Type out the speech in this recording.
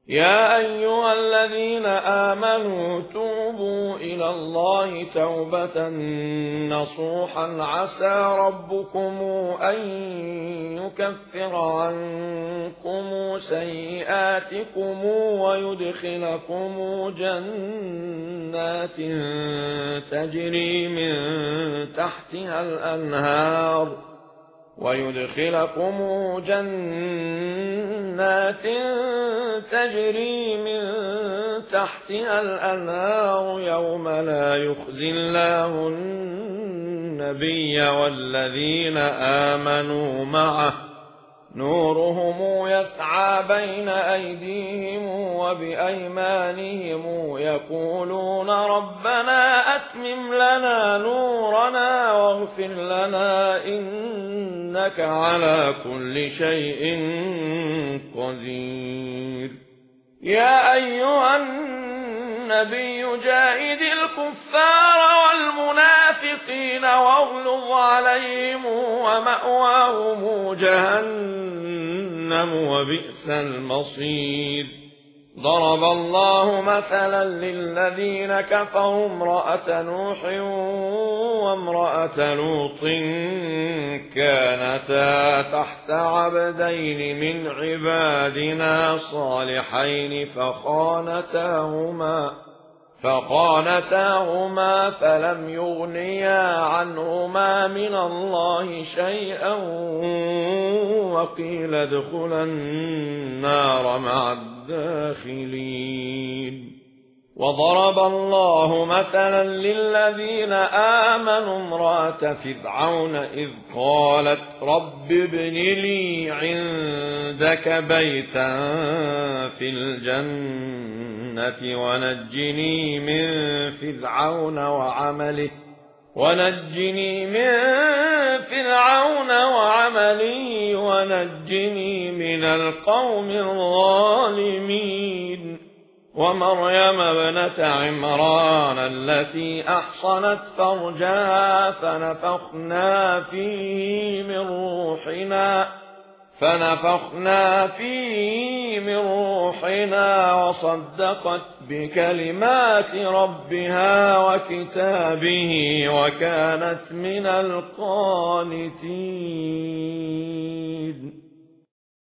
يا أيها الذين آمنوا توبوا إلى الله توبة نصوحا عسى ربكم أن يكفر عنكم سيئاتكم ويدخلكم جنات تجري من تحتها الأنهار يوم لا يخزي الله النبي والذين آمنوا معه نورهم يسعى بين أيديهم وبأيمانهم يقولون ربنا أتمم لنا نورنا واغفر لنا إنك على كل شيء قدير. يا أيها النبي جاهد الكفار والمنافقين واغلظ عليهم ومأواهم جهنم وبئس المصير. ضرب الله مثلا للذين كفروا امرأة نوح وامرأة لوط كانتا تحت عبدين من عبادنا صالحين فخانتاهما فلم يغنيا عنهما من الله شيئا وقيل ادخلا النار مع الداخلين. وضرب الله مثلا للذين آمنوا امرأة فرعون إذ قالت رب ابن لي عندك بيتا في الجنة ونجني من فرعون وعمله ونجني من القوم الظالمين. ومريم ابنة عمران التي أحصنت فرجها فنفخنا فيه من روحنا وصدقت بكلمات ربها وكتابه وكانت من القانتين.